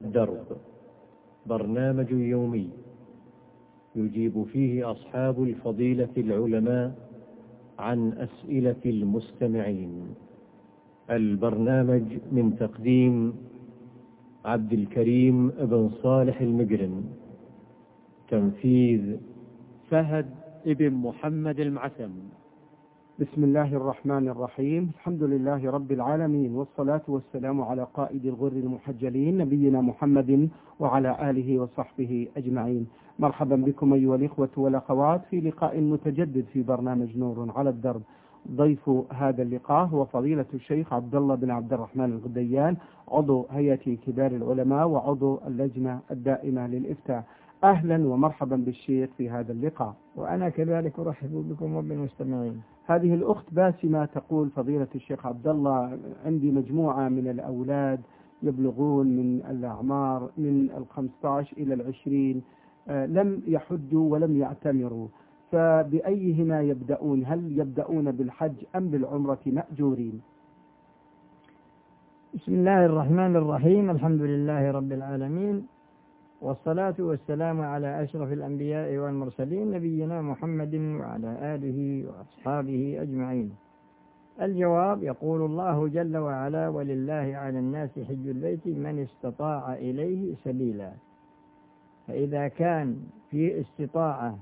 الدرب، برنامج يومي يجيب فيه أصحاب الفضيلة العلماء عن أسئلة المستمعين. البرنامج من تقديم عبد الكريم بن صالح المجرم، تنفيذ فهد ابن محمد المعسم. بسم الله الرحمن الرحيم. الحمد لله رب العالمين، والصلاة والسلام على قائد الغر المحجلين نبينا محمد وعلى آله وصحبه أجمعين. مرحبا بكم أيها الإخوة والأخوات في لقاء متجدد في برنامج نور على الدرب. ضيف هذا اللقاء هو فضيلة الشيخ عبد الله بن عبد الرحمن الغديان، عضو هيئة كبار العلماء وعضو اللجنة الدائمة للإفتاء. أهلا ومرحبا بالشيخ في هذا اللقاء. وأنا كذلك أرحب بكم وبالمستمعين. هذه الأخت باسمة تقول: فضيلة الشيخ عبد الله، عندي مجموعة من الأولاد يبلغون من الأعمار من 15 إلى 20، لم يحجوا ولم يعتمروا، فبأيهما يبدأون؟ هل يبدأون بالحج أم بالعمرة مأجورين؟ بسم الله الرحمن الرحيم. الحمد لله رب العالمين، والصلاة والسلام على أشرف الأنبياء والمرسلين نبينا محمد وعلى آله وأصحابه أجمعين. الجواب: يقول الله جل وعلا: ولله على الناس حج البيت من استطاع إليه سبيلا. فإذا كان في استطاعة،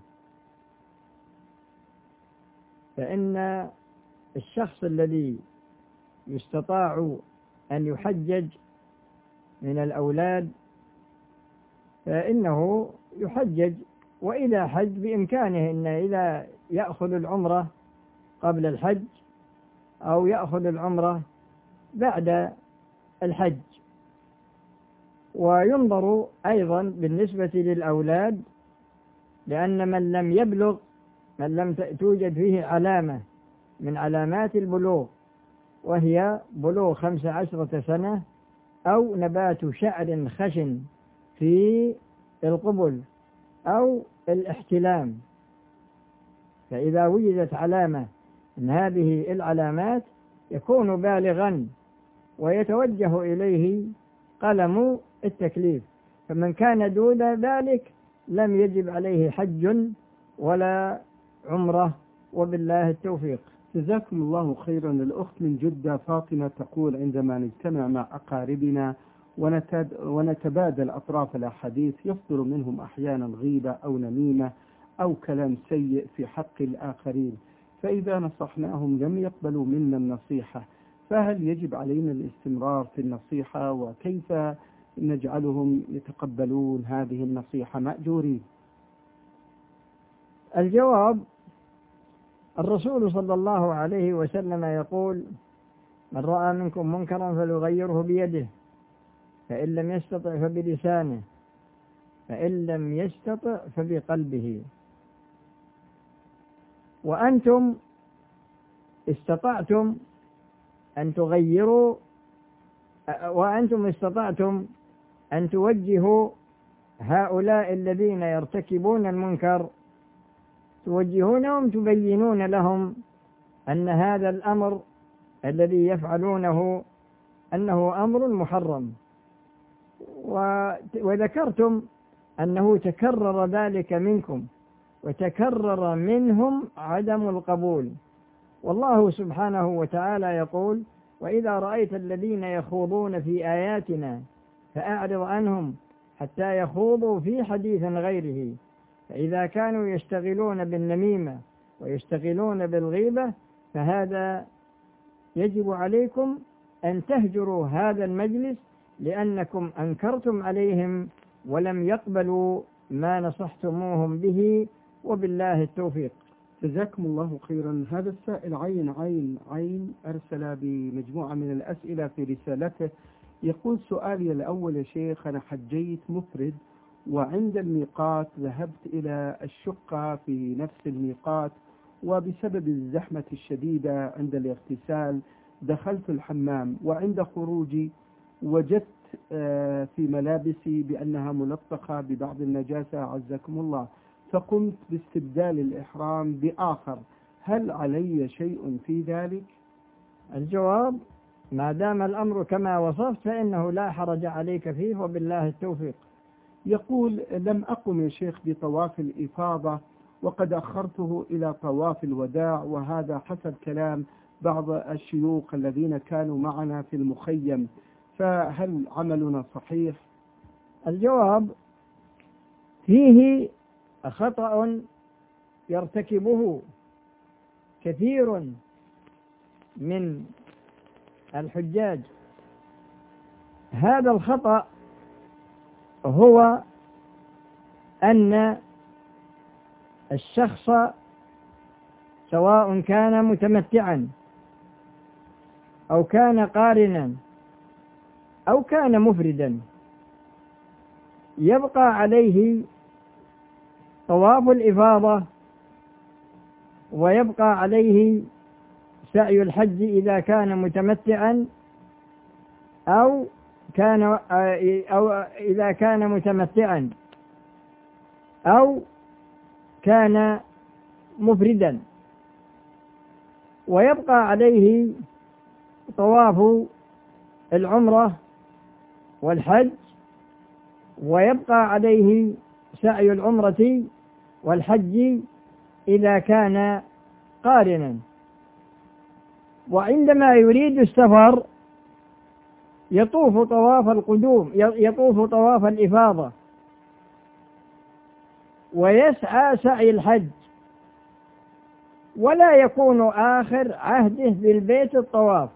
فإن الشخص الذي يستطاع أن يحجج من الأولاد فإنه يحجج، وإذا حج بإمكانه إن إذا يأخذ العمرة قبل الحج أو يأخذ العمرة بعد الحج. وينظر أيضا بالنسبة للأولاد، لأن من لم يبلغ، من لم توجد فيه علامة من علامات البلوغ، وهي بلوغ 15 سنة أو نبات شعر خشن في القبل أو الاحتلام، فإذا وجدت علامة من هذه العلامات يكون بالغا ويتوجه إليه قلم التكليف. فمن كان دون ذلك لم يجب عليه حج ولا عمرة، وبالله التوفيق. جزاكم الله خيرا. الأخت من جدة فاطمة تقول: عندما نجتمع مع أقاربنا ونتبادل أطراف الأحاديث يصدر منهم أحيانا غيبة أو نميمة أو كلام سيء في حق الآخرين، فإذا نصحناهم لم يقبلوا منا النصيحة، فهل يجب علينا الاستمرار في النصيحة؟ وكيف نجعلهم يتقبلون هذه النصيحة مأجورين؟ الجواب: الرسول صلى الله عليه وسلم يقول: من رأى منكم منكرا فليغيره بيده، فإن لم يستطع فبلسانه، فإن لم يستطع فبقلبه. وأنتم استطعتم أن تغيروا، وأنتم استطعتم أن توجهوا هؤلاء الذين يرتكبون المنكر، توجهونهم، تبينون لهم أن هذا الأمر الذي يفعلونه أنه أمر محرم، وذكرتم أنه تكرر ذلك منكم وتكرر منهم عدم القبول. والله سبحانه وتعالى يقول: وإذا رأيت الذين يخوضون في آياتنا فأعرض عنهم حتى يخوضوا في حديث غيره. فإذا كانوا يشتغلون بالنميمة ويشتغلون بالغيبة فهذا يجب عليكم أن تهجروا هذا المجلس، لأنكم أنكرتم عليهم ولم يقبلوا ما نصحتموهم به، وبالله التوفيق. جزاكم الله خيرا. هذا السائل عين أرسل بمجموعة من الأسئلة في رسالته، يقول: سؤالي الأول يا شيخ، أنا حجيت مفرد، وعند الميقات ذهبت إلى الشقة في نفس الميقات، وبسبب الزحمة الشديدة عند الاغتسال دخلت الحمام، وعند خروجي وجدت في ملابسي بأنها ملطخة ببعض النجاسة عزكم الله، فقمت باستبدال الإحرام بآخر، هل علي شيء في ذلك؟ الجواب: ما دام الأمر كما وصفت فإنه لا حرج عليك فيه، وبالله التوفيق. يقول: لم أقم يا شيخ بطواف الإفاضة وقد أخرته إلى طواف الوداع، وهذا حسب كلام بعض الشيوخ الذين كانوا معنا في المخيم، فهل عملنا صحيح؟ الجواب: فيه خطأ يرتكبه كثير من الحجاج. هذا الخطأ هو أن الشخص سواء كان متمتعا أو كان قارنا أو كان مفردا يبقى عليه طواف الإفاضة ويبقى عليه سعي الحج إذا كان متمتعا أو إذا كان متمتعا أو كان مفردا، ويبقى عليه طواف العمرة والحج، ويبقى عليه سعي العمرة والحج إذا كان قارنا. وعندما يريد السفر يطوف طواف القدوم، يطوف طواف الإفاضة ويسعى سعي الحج، ولا يكون آخر عهده بالبيت الطواف،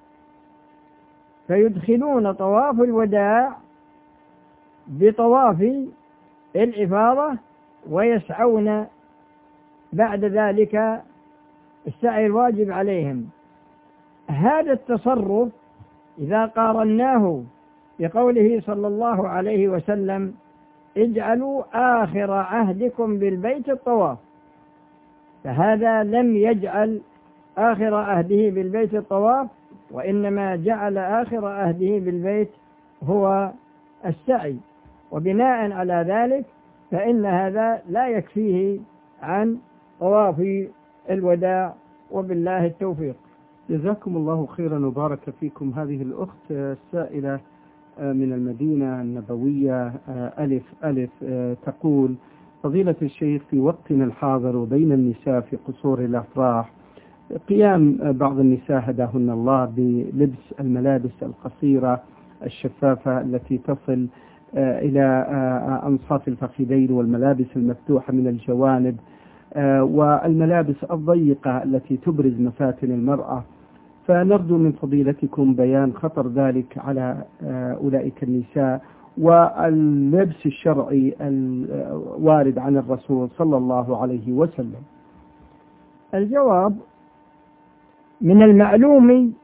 فيدخلون طواف الوداع بطواف الإفاضة ويسعون بعد ذلك السعي الواجب عليهم. هذا التصرف إذا قارناه بقوله صلى الله عليه وسلم: اجعلوا آخر عهدكم بالبيت الطواف، فهذا لم يجعل آخر عهده بالبيت الطواف، وإنما جعل آخر عهده بالبيت هو السعي، وبناء على ذلك فإن هذا لا يكفيه عن طواف الوداع، وبالله التوفيق. جزاكم الله خيرا وبارك فيكم. هذه الأخت السائلة من المدينة النبوية ألف تقول: فضيلة الشيخ، في وقتنا الحاضر وبين النساء في قصور الأفراح قيام بعض النساء هداهن الله بلبس الملابس القصيرة الشفافة التي تصل إلى أنصاف الفخذين، والملابس المفتوحة من الجوانب، والملابس الضيقة التي تبرز مفاتن المرأة، فنرجو من فضيلتكم بيان خطر ذلك على أولئك النساء واللبس الشرعي الوارد عن الرسول صلى الله عليه وسلم. الجواب: من المعلوم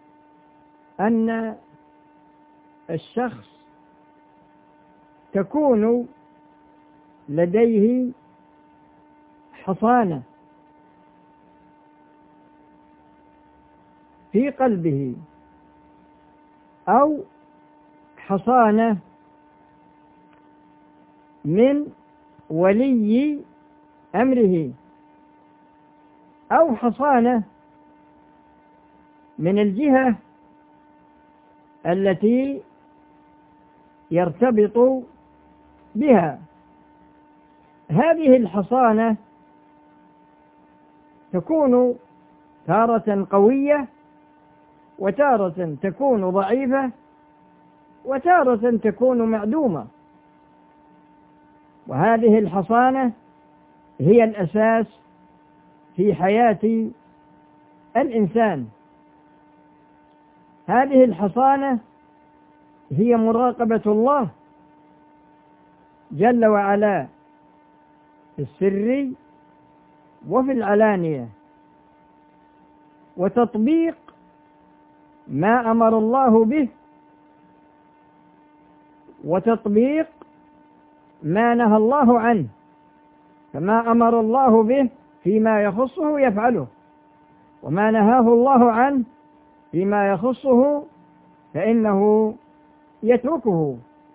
أن الشخص تكون لديه حصانة في قلبه أو حصانة من ولي أمره أو حصانة من الجهة التي يرتبط بها. هذه الحصانة تكون تارة قوية، وتارة تكون ضعيفة، وتارة تكون معدومة، وهذه الحصانة هي الأساس في حياة الإنسان. هذه الحصانة هي مراقبة الله جل وعلا في السر وفي العلانية، وتطبيق ما أمر الله به، وتطبيق ما نهى الله عنه، فما أمر الله به فيما يخصه يفعله، وما نهاه الله عنه فيما يخصه فإنه يتركه.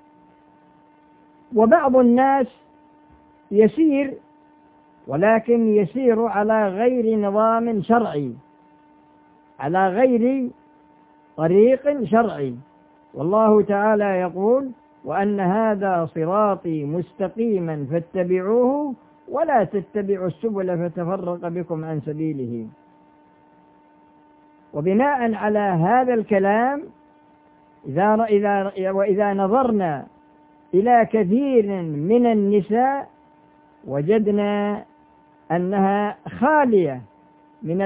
وبعض الناس يسير، ولكن يسير على غير نظام شرعي، على غير طريق شرعي. والله تعالى يقول: وأن هذا صراطي مستقيما فاتبعوه ولا تتبعوا السبل فتفرق بكم عن سبيله. وبناء على هذا الكلام وإذا نظرنا إلى كثير من النساء وجدنا أنها خالية من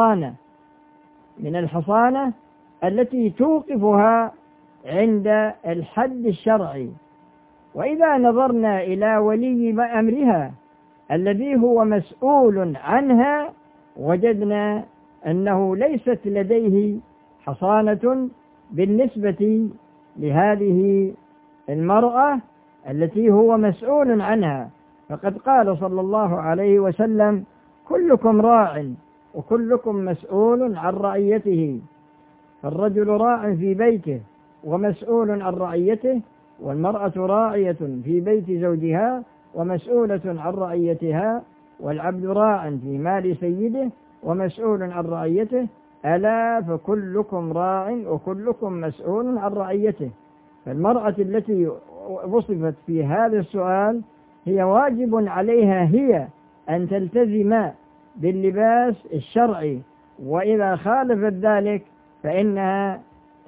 الحصانة التي توقفها عند الحد الشرعي. وإذا نظرنا إلى ولي أمرها الذي هو مسؤول عنها وجدنا أنه ليست لديه حصانة بالنسبة لهذه المرأة التي هو مسؤول عنها. فقد قال صلى الله عليه وسلم: كلكم راع وكلكم مسؤول عن رعيته. فالرجل راع في بيته ومسؤول عن رعيته، والمرأة راعية في بيت زوجها ومسؤولة عن رعيتها، والعبد راع في مال سيده ومسؤول عن رعيته. ألا فكلكم راع وكلكم مسؤول عن رعيته. فالمرأة التي وصفت في هذا السؤال هي واجب عليها هي أن تلتزم باللباس الشرعي، وإذا خالفت ذلك فإنها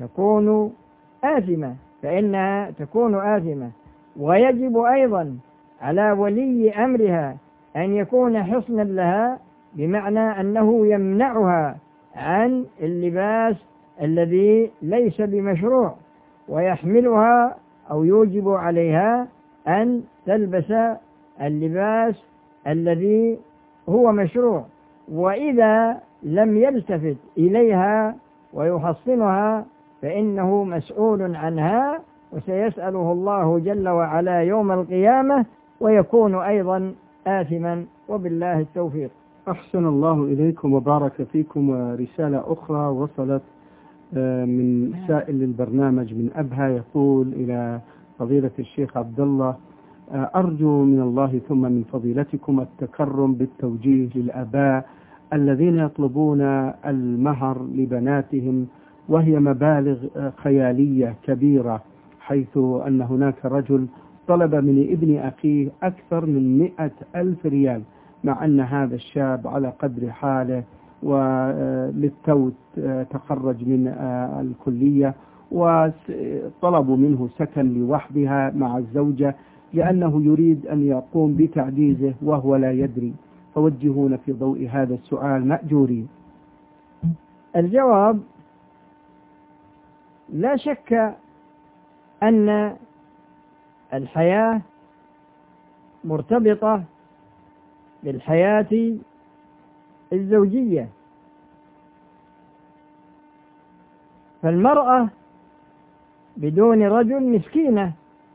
تكون آثمة. ويجب أيضا على ولي أمرها أن يكون حصنا لها، بمعنى أنه يمنعها عن اللباس الذي ليس بمشروع، ويحملها أو يوجب عليها أن تلبس اللباس الذي هو مشروع. وإذا لم يلتفت إليها ويحصنها فإنه مسؤول عنها، وسيسأله الله جل وعلا يوم القيامة، ويكون أيضا آثما. وبالله التوفيق. أحسن الله إليكم وبارك فيكم. ورسالة أخرى وصلت من سائل للبرنامج من أبها، يقول: إلى فضيلة الشيخ عبد الله، أرجو من الله ثم من فضيلتكم التكرم بالتوجيه للآباء الذين يطلبون المهر لبناتهم وهي مبالغ خيالية كبيرة، حيث أن هناك رجل طلب من ابن أخيه أكثر من 100,000 ريال، مع أن هذا الشاب على قدر حاله وللتو تخرج من الكلية، وطلبوا منه سكن لوحدها مع الزوجة لأنه يريد أن يقوم بتعجيزه وهو لا يدري. فوجهون في ضوء هذا السؤال مأجورين. الجواب: لا شك أن الحياة مرتبطة بالحياة الزوجية، فالمرأة بدون رجل مسكينة،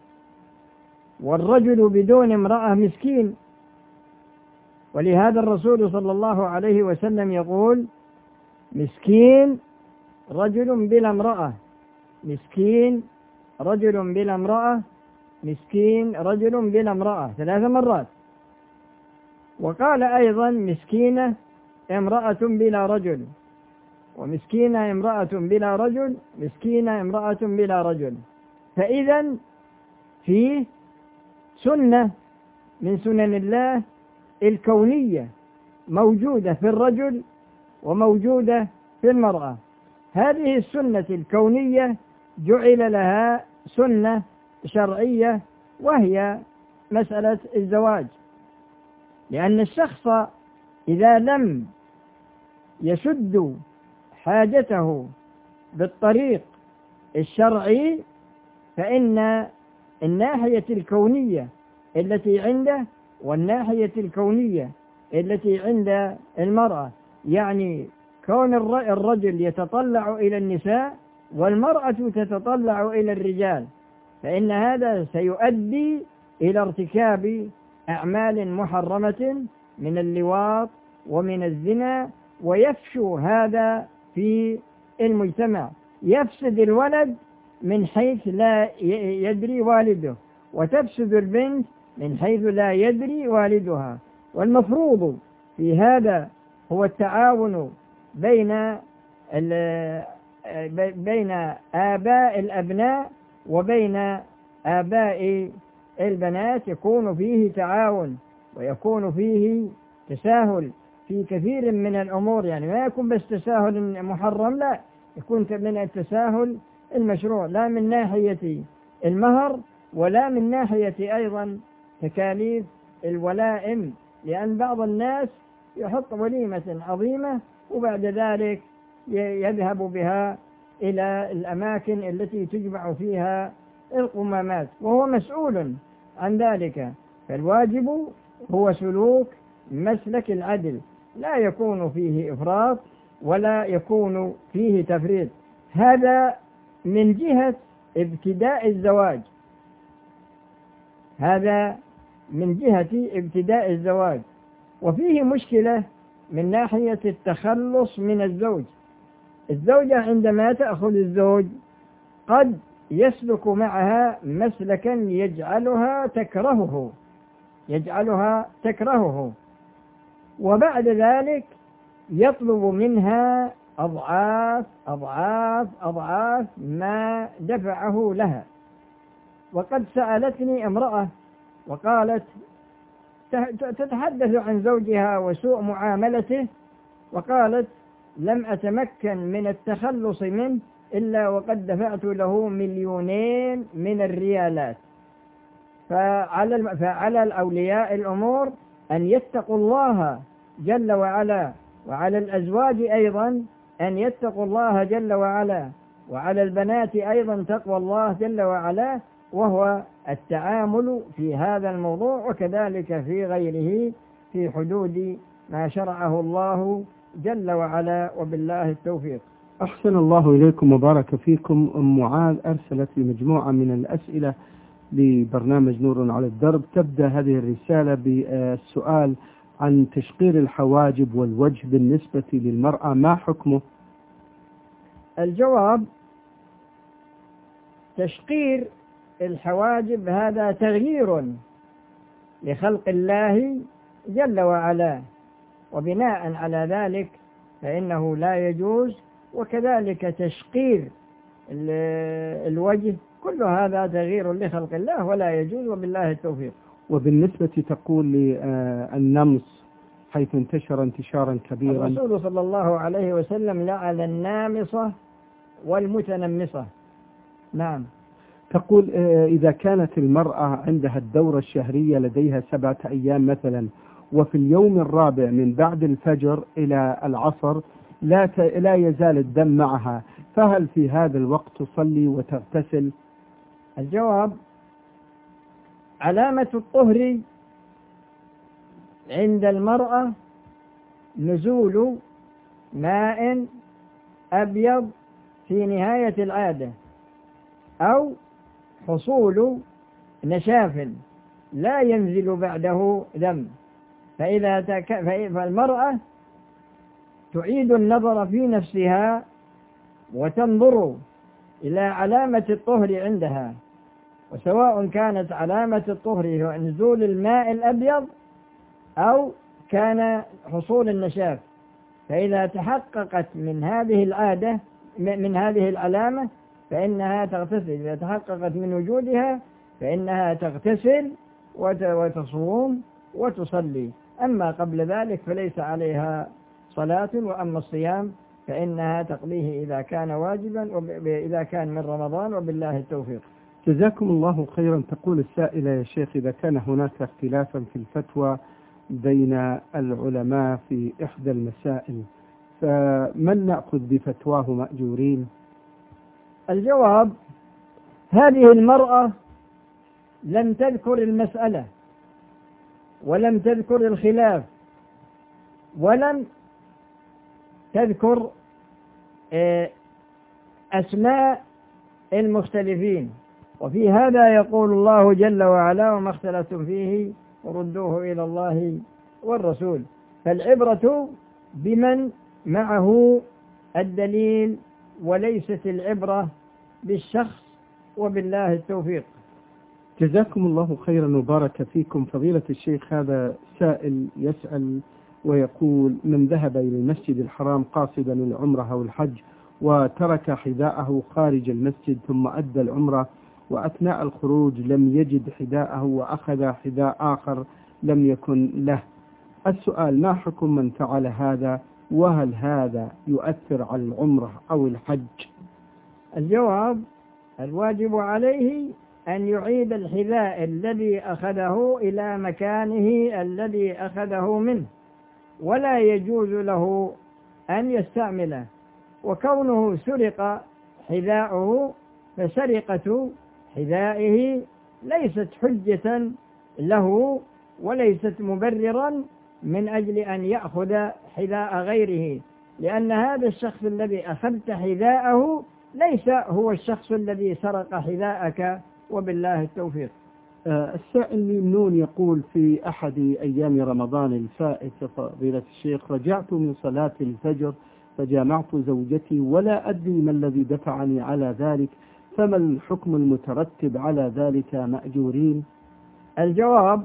والرجل بدون امرأة مسكين. ولهذا الرسول صلى الله عليه وسلم يقول: مسكين رجل بلا امرأة، مسكين رجل بلا امرأة، مسكين رجل بلا امرأة 3 مرات. وقال أيضا: مسكينة امرأة بلا رجل، ومسكينة امرأة بلا رجل، مسكينة امرأة بلا رجل. فإذا فيه سنة من سنن الله الكونية موجودة في الرجل وموجودة في المرأة. هذه السنة الكونية جعل لها سنة شرعية، وهي مسألة الزواج. لأن الشخص إذا لم يسد حاجته بالطريق الشرعي فإن الناحية الكونية التي عنده والناحية الكونية التي عند المرأة، يعني كون الرجل يتطلع إلى النساء والمرأة تتطلع إلى الرجال، فإن هذا سيؤدي إلى ارتكاب أعمال محرمة من اللواط ومن الزنا، ويفشو هذا في المجتمع. يفسد الولد من حيث لا يدري والده، وتفسد البنت من حيث لا يدري والدها. والمفروض في هذا هو التعاون بين بين آباء الأبناء وبين آباء البنات يكون فيه تعاون ويكون فيه تساهل في كثير من الأمور، يعني ما يكون بس تساهل محرم، لا، يكون من التساهل المشروع، لا من ناحية المهر ولا من ناحية أيضا تكاليف الولائم، لأن بعض الناس يحط وليمة عظيمة وبعد ذلك يذهب بها إلى الأماكن التي تجمع فيها القمامات وهو مسؤول عن ذلك. فالواجب هو سلوك مسلك العدل، لا يكون فيه إفراط ولا يكون فيه تفريط. هذا من جهة ابتداء الزواج، هذا من جهة ابتداء الزواج. وفيه مشكلة من ناحية التخلص من الزوج. الزوجة عندما تأخذ الزوج قد يسلك معها مسلكا يجعلها تكرهه، وبعد ذلك يطلب منها أضعاف ما دفعه لها. وقد سألتني امرأة وقالت تتحدث عن زوجها وسوء معاملته، وقالت لم أتمكن من التخلص منه إلا وقد دفعت له 2,000,000 من الريالات. فعلى الأولياء الأمور أن يتقوا الله جل وعلا، وعلى الأزواج أيضا أن يتقوا الله جل وعلا، وعلى البنات أيضا تقوى الله جل وعلا، وهو التعامل في هذا الموضوع وكذلك في غيره في حدود ما شرعه الله جل وعلا، وبالله التوفيق. أحسن الله إليكم وبارك فيكم. أم معاذ أرسلت لمجموعة من الأسئلة لبرنامج نور على الدرب. تبدأ هذه الرسالة بالسؤال عن تشقير الحواجب والوجه بالنسبة للمرأة، ما حكمه؟ الجواب: تشقير الحواجب هذا تغيير لخلق الله جل وعلا، وبناء على ذلك فإنه لا يجوز. وكذلك تشقير الوجه كل هذا تغيير لخلق الله ولا يجوز، وبالله التوفيق. وبالنسبة تقول للنمص حيث انتشر انتشارا كبيرا، الرسول صلى الله عليه وسلم لعن النامصة والمتنمصة. نعم. تقول إذا كانت المرأة عندها الدورة الشهرية لديها 7 أيام مثلا، وفي اليوم الرابع من بعد الفجر إلى العصر لا يزال الدم معها، فهل في هذا الوقت تصلي وتغتسل؟ الجواب: علامة الطهر عند المرأة نزول ماء أبيض في نهاية العادة، أو حصول نشاف لا ينزل بعده دم. فالمرأة تعيد النظر في نفسها وتنظر إلى علامة الطهر عندها، وسواء كانت علامة الطهر هو نزول الماء الأبيض أو كان حصول النشاف، فإذا تحققت من هذه العادة من هذه العلامة فإنها تغتسل. إذا تحققت من وجودها فإنها تغتسل وتصوم وتصلي. أما قبل ذلك فليس عليها صلاة، وأما الصيام فإنها تقضيه إذا كان واجبا وإذا كان من رمضان، وبالله التوفيق. جزاكم الله خيرا. تقول السائلة: يا شيخ، إذا كان هناك اختلافا في الفتوى بين العلماء في إحدى المسائل، فمن نأخذ بفتواه مأجورين؟ الجواب: هذه المرأة لم تذكر المسألة ولم تذكر الخلاف ولم تذكر أسماء المختلفين، وفي هذا يقول الله جل وعلا: وما اختلفتم فيه وردوه إلى الله والرسول. فالعبرة بمن معه الدليل وليست العبرة بالشخص، وبالله التوفيق. جزاكم الله خيرا وبارك فيكم. فضيلة الشيخ، هذا سائل يسأل ويقول: من ذهب إلى المسجد الحرام قاصدا العمرة أو الحج وترك حذاءه خارج المسجد ثم أدى العمرة، وأثناء الخروج لم يجد حذاءه وأخذ حذاء آخر لم يكن له. السؤال: ما حكم من فعل هذا؟ وهل هذا يؤثر على العمرة أو الحج؟ الجواب: الواجب عليه أن يعيد الحذاء الذي أخذه إلى مكانه الذي أخذه منه، ولا يجوز له أن يستعمله. وكونه سرق حذاؤه فسرقة حذائه ليست حجة له وليست مبررا من أجل أن يأخذ حذاء غيره، لأن هذا الشخص الذي أخذت حذاءه ليس هو الشخص الذي سرق حذاءك، وبالله التوفيق. السائل ميمنون يقول: في أحد أيام رمضان الفائت فضيلة الشيخ رجعت من صلاة الفجر فجامعت زوجتي ولا أدري ما الذي دفعني على ذلك، فما الحكم المترتب على ذلك؟ مأجورين؟ الجواب: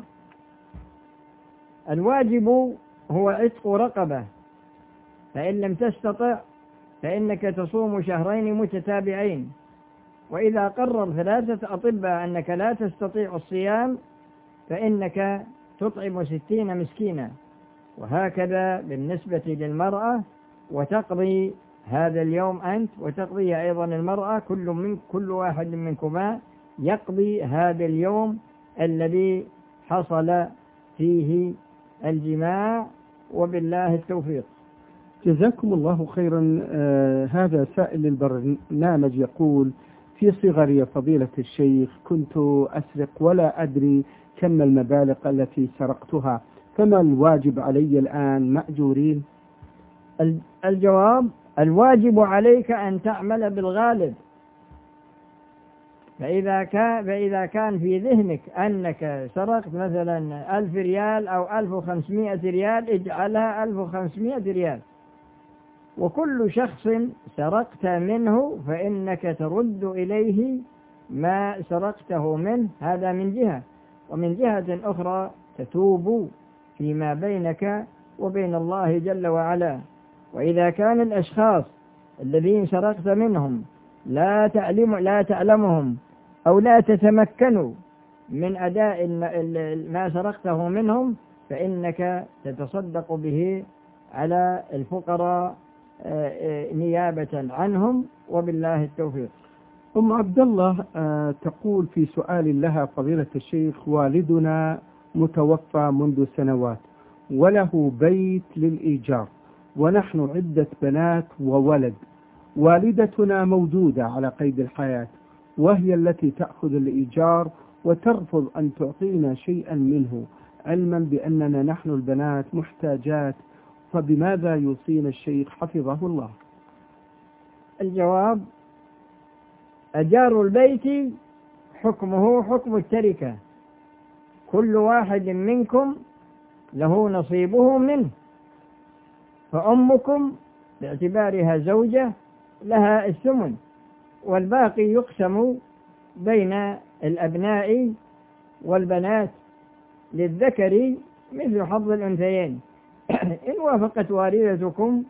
الواجب هو عتق رقبة، فإن لم تستطع فإنك تصوم شهرين متتابعين، وإذا قرر 3 أطباء أنك لا تستطيع الصيام فإنك تطعم 60 مسكينا، وهكذا بالنسبة للمرأة، وتقضي هذا اليوم أنت وتقضي أيضا المرأة، كل واحد منكما يقضي هذا اليوم الذي حصل فيه الجماع، وبالله التوفيق. جزاكم الله خيرا. هذا سائل البرنامج يقول: في صغري فضيلة الشيخ كنت أسرق ولا أدري كم المبالغ التي سرقتها، فما الواجب علي الآن؟ مأجورين؟ الجواب: الواجب عليك أن تعمل بالغالب، فإذا كان في ذهنك أنك سرقت مثلا 1000 ريال أو 1500 ريال اجعلها 1500 ريال، وكل شخص سرقت منه فإنك ترد إليه ما سرقته منه، هذا من جهة، ومن جهة أخرى تتوب فيما بينك وبين الله جل وعلا. وإذا كان الأشخاص الذين سرقت منهم لا تعلمهم أو لا تتمكنوا من أداء ما سرقته منهم فإنك تتصدق به على الفقراء نيابة عنهم، وبالله التوفيق. أم عبد الله تقول في سؤال لها: فضيلة الشيخ، والدنا متوفى منذ سنوات وله بيت للإيجار، ونحن عدة بنات وولد، والدتنا موجودة على قيد الحياة وهي التي تأخذ الإيجار وترفض أن تعطينا شيئا منه، علما بأننا نحن البنات محتاجات، فبماذا يوصينا الشيخ حفظه الله؟ الجواب: أجار البيت حكمه حكم التركة، كل واحد منكم له نصيبه منه، فأمكم باعتبارها زوجة لها الثمن، والباقي يقسم بين الأبناء والبنات، للذكر مثل حظ الأنثيين. إن وافقت والدتكم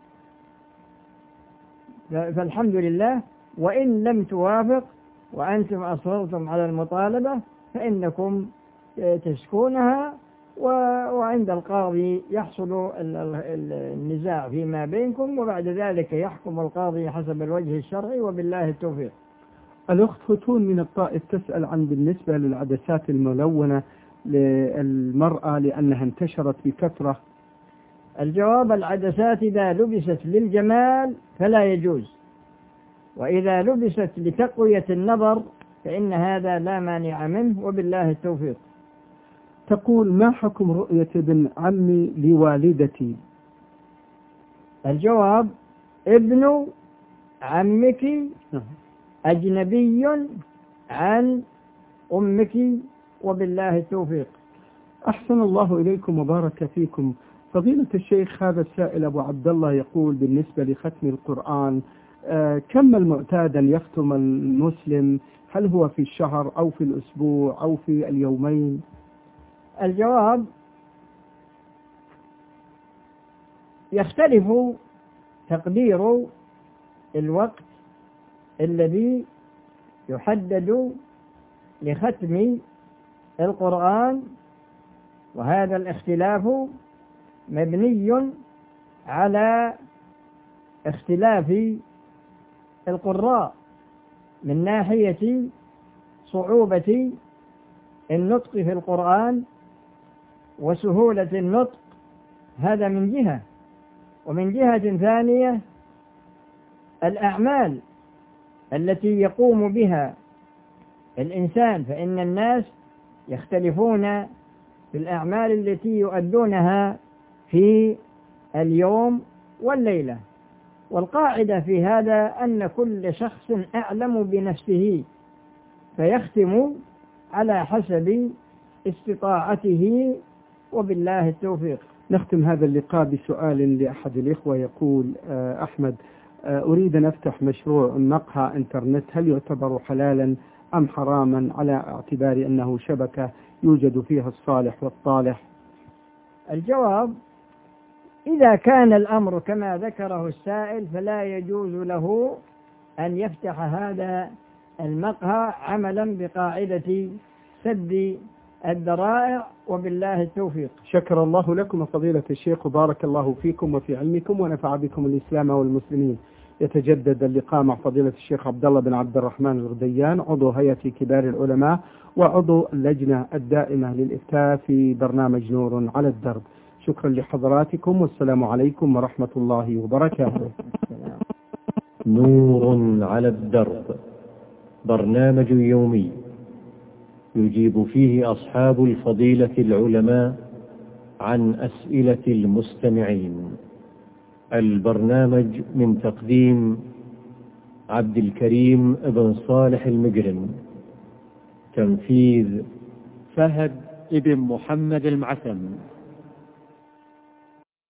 فالحمد لله، وإن لم توافق وأنتم أصررتم على المطالبة فإنكم تشكونها، وعند القاضي يحصل النزاع فيما بينكم، وبعد ذلك يحكم القاضي حسب الوجه الشرعي، وبالله التوفيق. الأخت فتون من الطائف تسأل عن بالنسبة للعدسات الملونة للمرأة لأنها انتشرت بكثرة. الجواب: العدسات إذا لبست للجمال فلا يجوز، وإذا لبست لتقوية النظر فإن هذا لا مانع منه، وبالله التوفيق. تقول: ما حكم رؤية ابن عمي لوالدتي؟ الجواب: ابن عمك أجنبي عن أمك، وبالله التوفيق. أحسن الله إليكم وبارك فيكم. فضيلة الشيخ، هذا السائل أبو عبد الله يقول: بالنسبة لختم القرآن كم المعتاد أن يختم المسلم؟ هل هو في الشهر أو في الأسبوع أو في اليومين؟ الجواب: يختلف تقدير الوقت الذي يحدد لختم القرآن، وهذا الاختلاف مبني على اختلاف القراء من ناحية صعوبة النطق في القرآن وسهولة النطق، هذا من جهة. ومن جهة ثانية الأعمال التي يقوم بها الإنسان، فإن الناس يختلفون في الأعمال التي يؤدونها في اليوم والليلة. والقاعدة في هذا أن كل شخص أعلم بنفسه فيختم على حسب استطاعته، وبالله التوفيق. نختم هذا اللقاء بسؤال لأحد الإخوة يقول: أحمد، أريد أن أفتح مشروع مقهى إنترنت، هل يعتبر حلالا أم حراما على اعتبار أنه شبكة يوجد فيها الصالح والطالح؟ الجواب: إذا كان الأمر كما ذكره السائل فلا يجوز له أن يفتح هذا المقهى عملا بقاعدة سد الذرائع، وبالله التوفيق. شكر الله لكم فضيلة الشيخ، وبارك الله فيكم وفي علمكم ونفع بكم الإسلام والمسلمين. يتجدد اللقاء مع فضيلة الشيخ عبد الله بن عبد الرحمن الغديان، عضو هيئة كبار العلماء وعضو اللجنة الدائمة للإفتاء في برنامج نور على الدرب. شكرا لحضراتكم، والسلام عليكم ورحمة الله وبركاته. نور على الدرب، برنامج يومي يجيب فيه أصحاب الفضيلة العلماء عن أسئلة المستمعين. البرنامج من تقديم عبد الكريم بن صالح المجرم، تنفيذ فهد بن محمد المعسم.